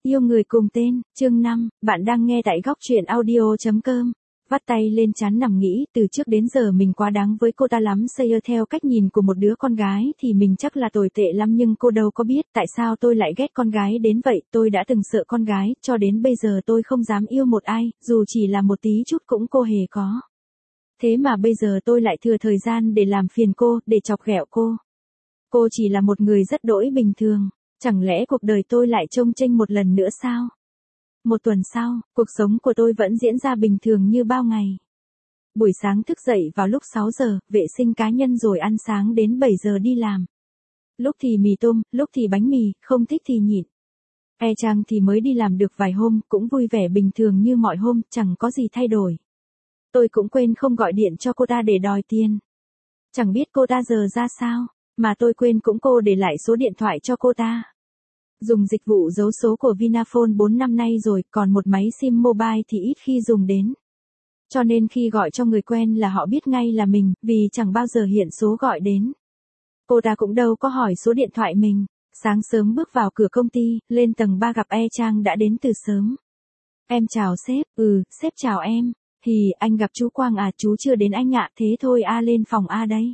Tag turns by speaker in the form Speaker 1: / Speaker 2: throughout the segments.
Speaker 1: Yêu người cùng tên, chương 5, bạn đang nghe tại góc truyện audio.com. Vắt tay lên trán nằm nghĩ, từ trước đến giờ mình quá đáng với cô ta lắm. Sayer theo cách nhìn của một đứa con gái thì mình chắc là tồi tệ lắm, nhưng cô đâu có biết tại sao tôi lại ghét con gái đến vậy. Tôi đã từng sợ con gái, cho đến bây giờ tôi không dám yêu một ai, dù chỉ là một tí chút cũng cô hề có. Thế mà bây giờ tôi lại thừa thời gian để làm phiền cô, để chọc ghẹo cô. Cô chỉ là một người rất đỗi bình thường. Chẳng lẽ cuộc đời tôi lại trông chênh một lần nữa sao? Một tuần sau, cuộc sống của tôi vẫn diễn ra bình thường như bao ngày. Buổi sáng thức dậy vào lúc 6 giờ, vệ sinh cá nhân rồi ăn sáng đến 7 giờ đi làm. Lúc thì mì tôm, lúc thì bánh mì, không thích thì nhịn. Trang thì mới đi làm được vài hôm, cũng vui vẻ bình thường như mọi hôm, chẳng có gì thay đổi. Tôi cũng quên không gọi điện cho cô ta để đòi tiền. Chẳng biết cô ta giờ ra sao, mà tôi quên cũng cô để lại số điện thoại cho cô ta. Dùng dịch vụ giấu số của Vinaphone 4 năm nay rồi, còn một máy SIM mobile thì ít khi dùng đến. Cho nên khi gọi cho người quen là họ biết ngay là mình, vì chẳng bao giờ hiện số gọi đến. Cô ta cũng đâu có hỏi số điện thoại mình. Sáng sớm bước vào cửa công ty, lên tầng 3 gặp Trang đã đến từ sớm. Em chào sếp. Sếp chào em. Thì anh gặp chú Quang à? Chú chưa đến anh ạ. Thế thôi lên phòng đây.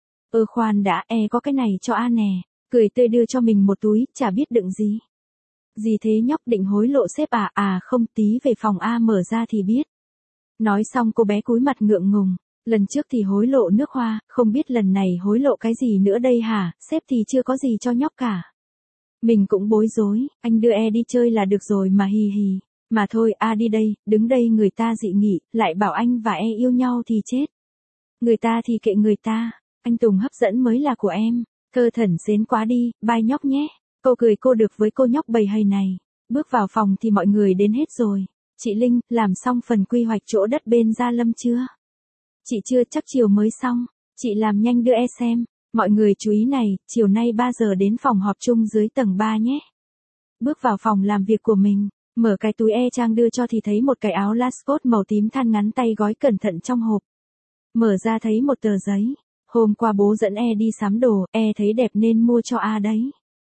Speaker 1: Khoan đã, có cái này cho nè. Cười tươi đưa cho mình một túi, chả biết đựng gì. Gì thế nhóc, định hối lộ sếp à? Không, tí về phòng mở ra thì biết. Nói xong cô bé cúi mặt ngượng ngùng. Lần trước thì hối lộ nước hoa, không biết lần này hối lộ cái gì nữa đây hả? Sếp thì chưa có gì cho nhóc cả. Mình cũng bối rối, anh đưa đi chơi là được rồi mà, hì hì. Mà thôi đi đây, đứng đây người ta dị nghị, lại bảo anh và yêu nhau thì chết. Người ta thì kệ người ta, anh Tùng hấp dẫn mới là của em. Thơ thẩn xến quá đi, bye nhóc nhé. Cô cười cô được với cô nhóc bầy hầy này. Bước vào phòng thì mọi người đến hết rồi. Chị Linh, làm xong phần quy hoạch chỗ đất bên Gia Lâm chưa? Chị chưa, chắc chiều mới xong. Chị làm nhanh đưa xem. Mọi người chú ý này, chiều nay 3 giờ đến phòng họp chung dưới tầng 3 nhé. Bước vào phòng làm việc của mình, mở cái túi Trang đưa cho thì thấy một cái áo Lascaux màu tím than ngắn tay gói cẩn thận trong hộp. Mở ra thấy một tờ giấy. Hôm qua bố dẫn đi sắm đồ, thấy đẹp nên mua cho đấy.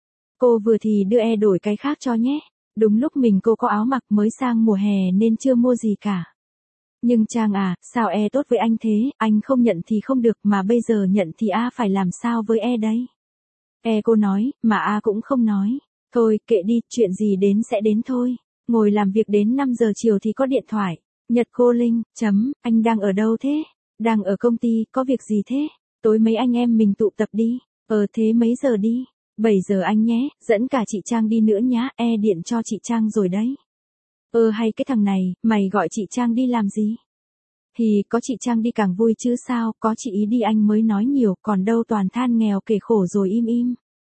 Speaker 1: Cô vừa thì đưa đổi cái khác cho nhé. Đúng lúc mình cô có áo mặc, mới sang mùa hè nên chưa mua gì cả. Nhưng Trang sao tốt với anh thế, anh không nhận thì không được, mà bây giờ nhận thì phải làm sao với đấy. Cô nói, mà cũng không nói. Thôi, kệ đi, chuyện gì đến sẽ đến thôi. Ngồi làm việc đến 5 giờ chiều thì có điện thoại. Nhật cô Linh, anh đang ở đâu thế? Đang ở công ty, có việc gì thế? Tối mấy anh em mình tụ tập đi. Thế mấy giờ đi? 7 giờ anh nhé, dẫn cả chị Trang đi nữa nhá, điện cho chị Trang rồi đấy. Hay cái thằng này, mày gọi chị Trang đi làm gì? Thì có chị Trang đi càng vui chứ sao, có chị ý đi anh mới nói nhiều, còn đâu toàn than nghèo kể khổ rồi im.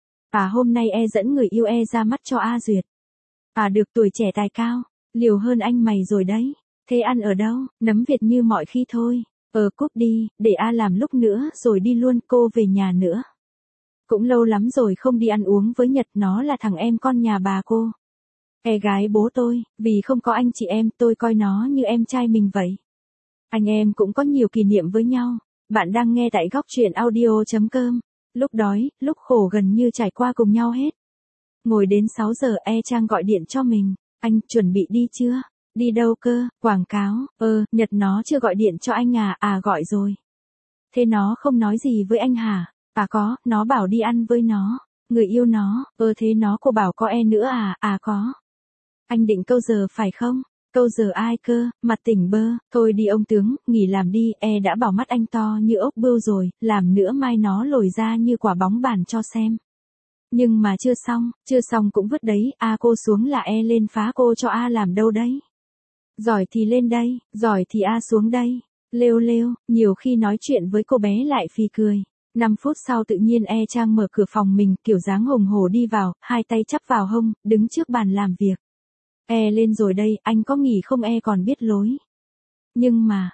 Speaker 1: Hôm nay dẫn người yêu ra mắt cho Duyệt. Được, tuổi trẻ tài cao, liều hơn anh mày rồi đấy. Thế ăn ở đâu? Nấm Việt như mọi khi thôi. Cúp đi, để làm lúc nữa rồi đi luôn, cô về nhà nữa. Cũng lâu lắm rồi không đi ăn uống với Nhật, nó là thằng em con nhà bà cô. Gái bố tôi, vì không có anh chị em, tôi coi nó như em trai mình vậy. Anh em cũng có nhiều kỷ niệm với nhau. Bạn đang nghe tại góc truyện audio.com. Lúc đói, lúc khổ gần như trải qua cùng nhau hết. Ngồi đến 6 giờ Trang gọi điện cho mình. Anh chuẩn bị đi chưa? Đi đâu cơ? Quảng cáo. Nhật nó chưa gọi điện cho anh gọi rồi. Thế nó không nói gì với anh hả? Có, nó bảo đi ăn với nó. Người yêu nó. Thế nó cô bảo có nữa có. Anh định câu giờ phải không? Câu giờ ai cơ? Mặt tỉnh bơ. Thôi đi ông tướng, nghỉ làm đi. Đã bảo mắt anh to như ốc bươu rồi, làm nữa mai nó lồi ra như quả bóng bàn cho xem. Nhưng mà chưa xong cũng vứt đấy. Cô xuống là lên phá cô cho làm đâu đấy. Giỏi thì lên đây, giỏi thì xuống đây. Lêu, nhiều khi nói chuyện với cô bé lại phì cười. 5 phút sau tự nhiên Trang mở cửa phòng mình, kiểu dáng hùng hổ đi vào, hai tay chắp vào hông, đứng trước bàn làm việc. Lên rồi đây, anh có nghỉ không? Còn biết lối. Nhưng mà,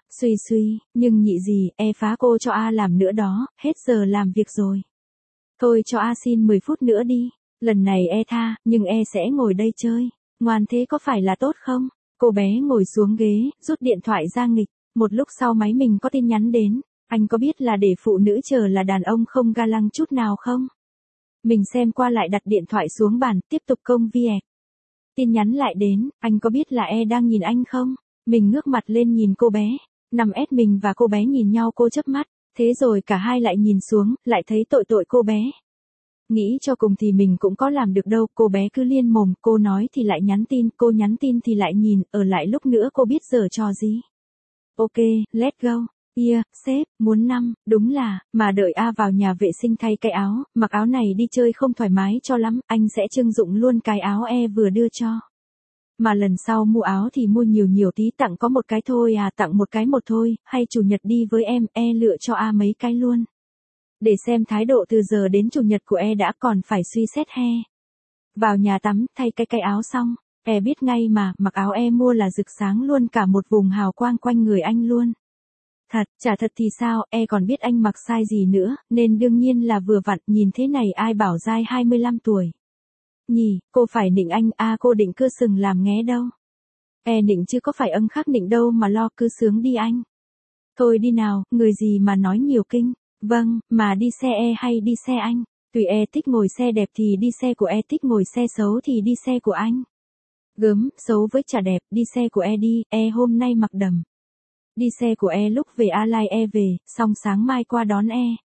Speaker 1: nhưng nhị gì, phá cô cho làm nữa đó, hết giờ làm việc rồi. Thôi cho xin 10 phút nữa đi, lần này tha, nhưng sẽ ngồi đây chơi. Ngoan thế có phải là tốt không? Cô bé ngồi xuống ghế, rút điện thoại ra nghịch. Một lúc sau máy mình có tin nhắn đến. Anh có biết là để phụ nữ chờ là đàn ông không ga lăng chút nào không? Mình xem qua lại đặt điện thoại xuống bàn, tiếp tục công việc. Tin nhắn lại đến, anh có biết là đang nhìn anh không? Mình ngước mặt lên nhìn cô bé. 5S mình và cô bé nhìn nhau cô chớp mắt. Thế rồi cả hai lại nhìn xuống, lại thấy tội tội cô bé. Nghĩ cho cùng thì mình cũng có làm được đâu, cô bé cứ liên mồm, cô nói thì lại nhắn tin, cô nhắn tin thì lại nhìn, ở lại lúc nữa cô biết giở trò gì. Ok, let's go. Yeah, sếp, muốn năm, đúng là, mà đợi A vào nhà vệ sinh thay cái áo, mặc áo này đi chơi không thoải mái cho lắm, anh sẽ trưng dụng luôn cái áo vừa đưa cho. Mà lần sau mua áo thì mua nhiều nhiều tí, tặng có một cái thôi à, tặng một cái một thôi, hay chủ nhật đi với em, lựa cho A mấy cái luôn. Để xem thái độ từ giờ đến chủ nhật của đã còn phải suy xét he. Vào nhà tắm, thay cái áo xong, biết ngay mà, mặc áo mua là rực sáng luôn cả một vùng hào quang quanh người anh luôn. Thật, chả thật thì sao, còn biết anh mặc size gì nữa, nên đương nhiên là vừa vặn, nhìn thế này ai bảo dai 25 tuổi. Nhỉ, cô phải nịnh anh, cô định cưa sừng làm nghé đâu. Nịnh chứ có phải âng khắc nịnh đâu mà lo, cứ sướng đi anh. Thôi đi nào, người gì mà nói nhiều kinh. Vâng, mà đi xe hay đi xe anh? Tùy thích ngồi xe đẹp thì đi xe của thích ngồi xe xấu thì đi xe của anh. Gớm, xấu với chả đẹp, đi xe của đi, hôm nay mặc đầm. Đi xe của lúc về lai về, xong sáng mai qua đón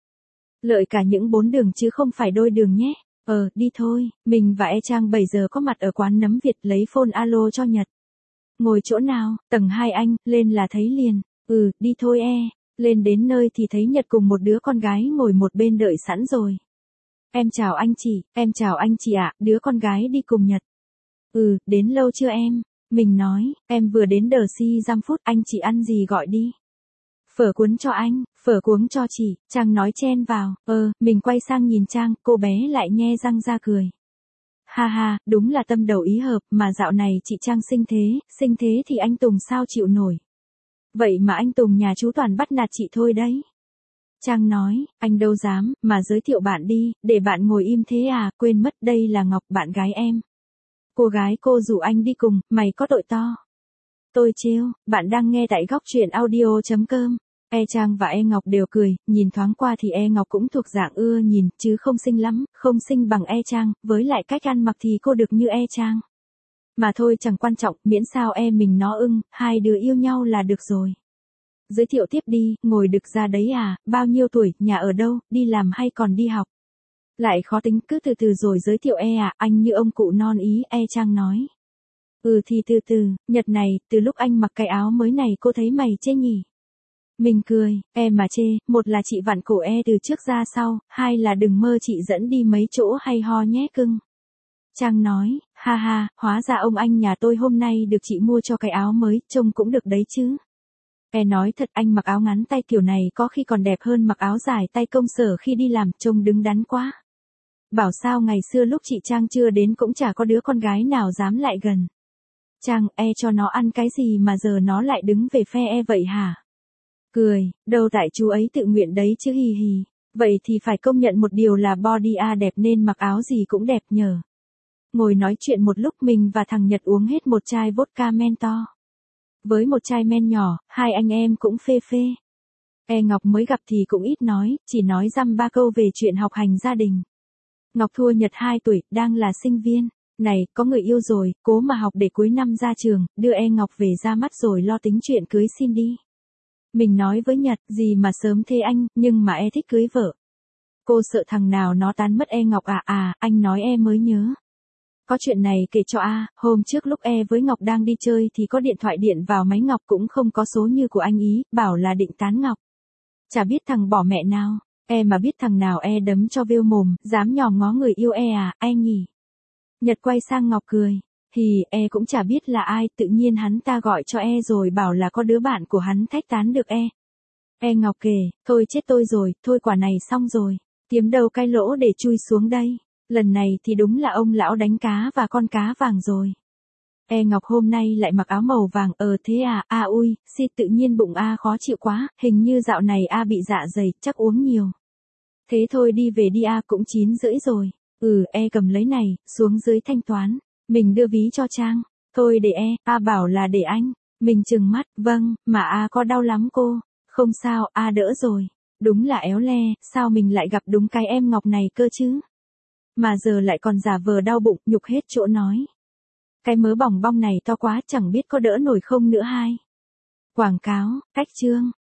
Speaker 1: Lợi cả những 4 đường chứ không phải đôi đường nhé. Đi thôi, mình và Trang 7 giờ có mặt ở quán nấm Việt lấy phone alo cho Nhật. Ngồi chỗ nào, tầng 2 anh, lên là thấy liền. Đi thôi Lên đến nơi thì thấy Nhật cùng một đứa con gái ngồi một bên đợi sẵn rồi. Em chào anh chị ạ, đứa con gái đi cùng Nhật. Đến lâu chưa em? Mình nói, em vừa đến đờ si giam phút, anh chị ăn gì gọi đi. Phở cuốn cho anh, phở cuống cho chị, Trang nói chen vào. Mình quay sang nhìn Trang, cô bé lại nhe răng ra cười. Ha ha, đúng là tâm đầu ý hợp, mà dạo này chị Trang sinh thế thì anh Tùng sao chịu nổi. Vậy mà anh Tùng nhà chú toàn bắt nạt chị thôi đấy. Trang nói, anh đâu dám, mà giới thiệu bạn đi, để bạn ngồi im thế à, quên mất đây là Ngọc bạn gái em. Cô gái cô rủ anh đi cùng, mày có tội to. Tôi trêu, bạn đang nghe tại góc truyện audio.com. Trang và Ngọc đều cười, nhìn thoáng qua thì Ngọc cũng thuộc dạng ưa nhìn, chứ không xinh lắm, không xinh bằng Trang, với lại cách ăn mặc thì cô được như Trang. Mà thôi chẳng quan trọng, miễn sao mình nó ưng, hai đứa yêu nhau là được rồi. Giới thiệu tiếp đi, ngồi được ra đấy à, bao nhiêu tuổi, nhà ở đâu, đi làm hay còn đi học. Lại khó tính, cứ từ từ rồi giới thiệu anh như ông cụ non ý, Trang nói. Thì từ từ, Nhật này, từ lúc anh mặc cái áo mới này cô thấy mày chê nhỉ. Mình cười, mà chê, một là chị vặn cổ từ trước ra sau, hai là đừng mơ chị dẫn đi mấy chỗ hay ho nhé cưng. Trang nói, ha ha, hóa ra ông anh nhà tôi hôm nay được chị mua cho cái áo mới, trông cũng được đấy chứ. Nói thật anh mặc áo ngắn tay kiểu này có khi còn đẹp hơn mặc áo dài tay công sở khi đi làm, trông đứng đắn quá. Bảo sao ngày xưa lúc chị Trang chưa đến cũng chả có đứa con gái nào dám lại gần. Trang, cho nó ăn cái gì mà giờ nó lại đứng về phe vậy hả? Cười, đâu tại chú ấy tự nguyện đấy chứ hì hì. Vậy thì phải công nhận một điều là body đẹp nên mặc áo gì cũng đẹp nhờ. Ngồi nói chuyện một lúc mình và thằng Nhật uống hết một chai vodka men to. Với một chai men nhỏ, hai anh em cũng phê phê. Ngọc mới gặp thì cũng ít nói, chỉ nói dăm ba câu về chuyện học hành gia đình. Ngọc thua Nhật 2 tuổi, đang là sinh viên. Này, có người yêu rồi, cố mà học để cuối năm ra trường, đưa Ngọc về ra mắt rồi lo tính chuyện cưới xin đi. Mình nói với Nhật, gì mà sớm thế anh, nhưng mà thích cưới vợ. Cô sợ thằng nào nó tán mất Ngọc anh nói mới nhớ. Có chuyện này kể cho hôm trước lúc với Ngọc đang đi chơi thì có điện thoại điện vào máy Ngọc cũng không có số như của anh ý, bảo là định tán Ngọc. Chả biết thằng bỏ mẹ nào, mà biết thằng nào đấm cho vêu mồm, dám nhòm ngó người yêu nhỉ. Nhật quay sang Ngọc cười, thì cũng chả biết là ai, tự nhiên hắn ta gọi cho rồi bảo là có đứa bạn của hắn thách tán được Ngọc kể, thôi chết tôi rồi, thôi quả này xong rồi, kiếm đâu cái lỗ để chui xuống đây. Lần này thì đúng là ông lão đánh cá và con cá vàng rồi. Ngọc hôm nay lại mặc áo màu vàng, thế ui, tự nhiên bụng khó chịu quá, hình như dạo này bị dạ dày, chắc uống nhiều. Thế thôi đi về đi cũng 9:30 rồi. Cầm lấy này, xuống dưới thanh toán. Mình đưa ví cho Trang. Thôi để bảo là để anh. Mình trừng mắt, vâng, mà có đau lắm cô. Không sao, đỡ rồi. Đúng là éo le, sao mình lại gặp đúng cái em Ngọc này cơ chứ. Mà giờ lại còn giả vờ đau bụng, nhục hết chỗ nói. Cái mớ bòng bong này to quá chẳng biết có đỡ nổi không nữa hai. Quảng cáo, cách chương.